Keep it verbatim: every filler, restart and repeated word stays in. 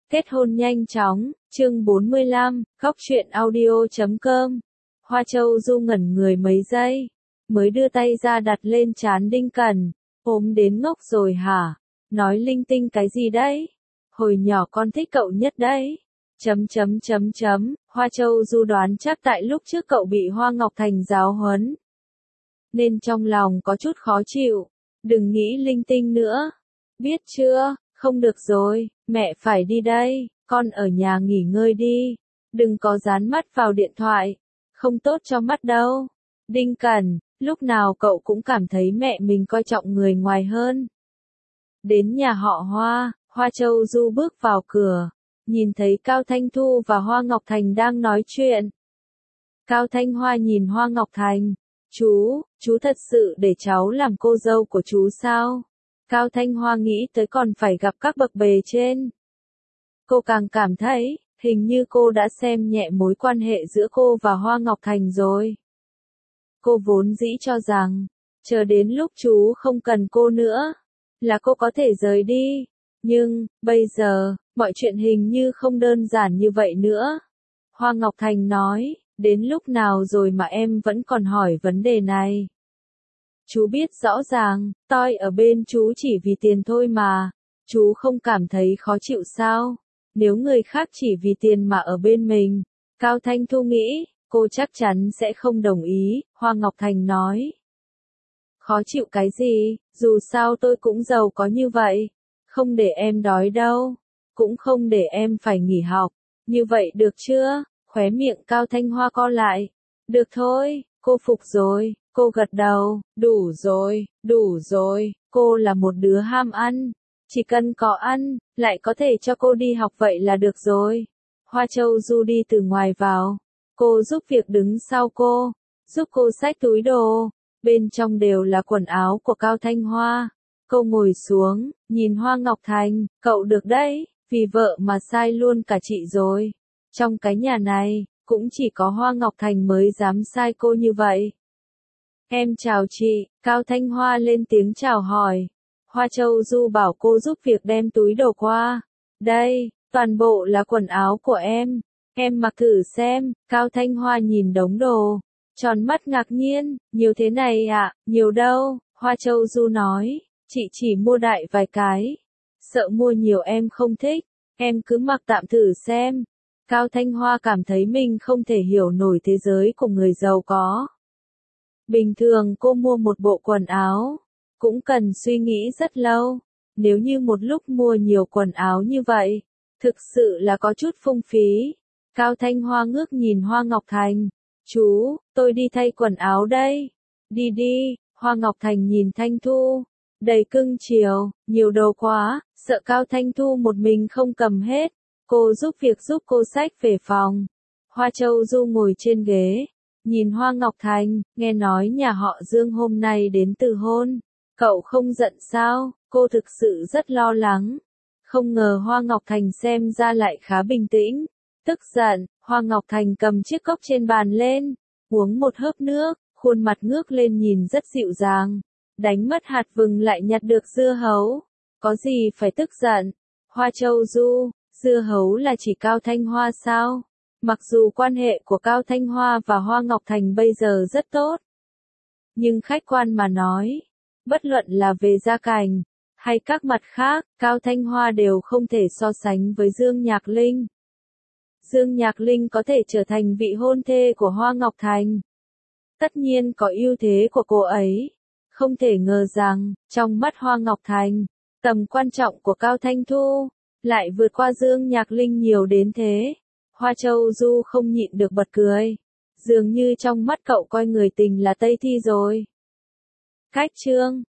Kết hôn nhanh chóng, chương bốn mươi lăm, góc truyện audio chấm com. Hoa Châu Du ngẩn người mấy giây, mới đưa tay ra đặt lên trán Đinh Cẩn, ốm đến ngốc rồi hả? Nói linh tinh cái gì đấy? Hồi nhỏ con thích cậu nhất đấy. Chấm chấm chấm chấm, Hoa Châu Du đoán chắc tại lúc trước cậu bị Hoa Ngọc Thành giáo huấn, nên trong lòng có chút khó chịu. Đừng nghĩ linh tinh nữa. Biết chưa? Không được rồi, mẹ phải đi đây, con ở nhà nghỉ ngơi đi. Đừng có dán mắt vào điện thoại, không tốt cho mắt đâu. Đinh Cẩn, lúc nào cậu cũng cảm thấy mẹ mình coi trọng người ngoài hơn. Đến nhà họ Hoa, Hoa Châu Du bước vào cửa, nhìn thấy Cao Thanh Thu và Hoa Ngọc Thành đang nói chuyện. Cao Thanh Hoa nhìn Hoa Ngọc Thành, chú, chú thật sự để cháu làm cô dâu của chú sao? Cao Thanh Hoa nghĩ tới còn phải gặp các bậc bề trên. Cô càng cảm thấy, hình như cô đã xem nhẹ mối quan hệ giữa cô và Hoa Ngọc Thành rồi. Cô vốn dĩ cho rằng, chờ đến lúc chú không cần cô nữa, là cô có thể rời đi. Nhưng, bây giờ, mọi chuyện hình như không đơn giản như vậy nữa. Hoa Ngọc Thành nói, đến lúc nào rồi mà em vẫn còn hỏi vấn đề này. Chú biết rõ ràng, tôi ở bên chú chỉ vì tiền thôi mà. Chú không cảm thấy khó chịu sao? Nếu người khác chỉ vì tiền mà ở bên mình. Cao Thanh Thu nghĩ, cô chắc chắn sẽ không đồng ý, Hoa Ngọc Thành nói. Khó chịu cái gì, dù sao tôi cũng giàu có như vậy. Không để em đói đâu. Cũng không để em phải nghỉ học. Như vậy được chưa? Khóe miệng Cao Thanh Hoa co lại. Được thôi, cô phục rồi. Cô gật đầu, đủ rồi, đủ rồi, cô là một đứa ham ăn. Chỉ cần có ăn, lại có thể cho cô đi học vậy là được rồi. Hoa Châu Du đi từ ngoài vào. Cô giúp việc đứng sau cô, giúp cô xách túi đồ. Bên trong đều là quần áo của Cao Thanh Hoa. Cô ngồi xuống, nhìn Hoa Ngọc Thành, cậu được đấy, vì vợ mà sai luôn cả chị rồi. Trong cái nhà này, cũng chỉ có Hoa Ngọc Thành mới dám sai cô như vậy. Em chào chị, Cao Thanh Hoa lên tiếng chào hỏi. Hoa Châu Du bảo cô giúp việc đem túi đồ qua. Đây, toàn bộ là quần áo của em. Em mặc thử xem, Cao Thanh Hoa nhìn đống đồ. Tròn mắt ngạc nhiên, nhiều thế này ạ, à? Nhiều đâu, Hoa Châu Du nói, chị chỉ mua đại vài cái. Sợ mua nhiều em không thích, em cứ mặc tạm thử xem. Cao Thanh Hoa cảm thấy mình không thể hiểu nổi thế giới của người giàu có. Bình thường cô mua một bộ quần áo, cũng cần suy nghĩ rất lâu. Nếu như một lúc mua nhiều quần áo như vậy, thực sự là có chút phung phí. Cao Thanh Hoa ngước nhìn Hoa Ngọc Thành. Chú, tôi đi thay quần áo đây. Đi đi, Hoa Ngọc Thành nhìn Thanh Thu. Đầy cưng chiều, nhiều đồ quá, sợ Cao Thanh Thu một mình không cầm hết. Cô giúp việc giúp cô xách về phòng. Hoa Châu Du ngồi trên ghế. Nhìn Hoa Ngọc Thành, nghe nói nhà họ Dương hôm nay đến từ hôn. Cậu không giận sao? Cô thực sự rất lo lắng. Không ngờ Hoa Ngọc Thành xem ra lại khá bình tĩnh. Tức giận, Hoa Ngọc Thành cầm chiếc cốc trên bàn lên, uống một hớp nước, khuôn mặt ngước lên nhìn rất dịu dàng. Đánh mất hạt vừng lại nhặt được dưa hấu. Có gì phải tức giận? Hoa Châu Du, dưa hấu là chỉ Cao Thanh Hoa sao? Mặc dù quan hệ của Cao Thanh Hoa và Hoa Ngọc Thành bây giờ rất tốt, nhưng khách quan mà nói, bất luận là về gia cảnh, hay các mặt khác, Cao Thanh Hoa đều không thể so sánh với Dương Nhạc Linh. Dương Nhạc Linh có thể trở thành vị hôn thê của Hoa Ngọc Thành. Tất nhiên có ưu thế của cô ấy. Không thể ngờ rằng, trong mắt Hoa Ngọc Thành, tầm quan trọng của Cao Thanh Thu, lại vượt qua Dương Nhạc Linh nhiều đến thế. Hoa Châu Du không nhịn được bật cười. Dường như trong mắt cậu coi người tình là Tây Thi rồi. Cách chương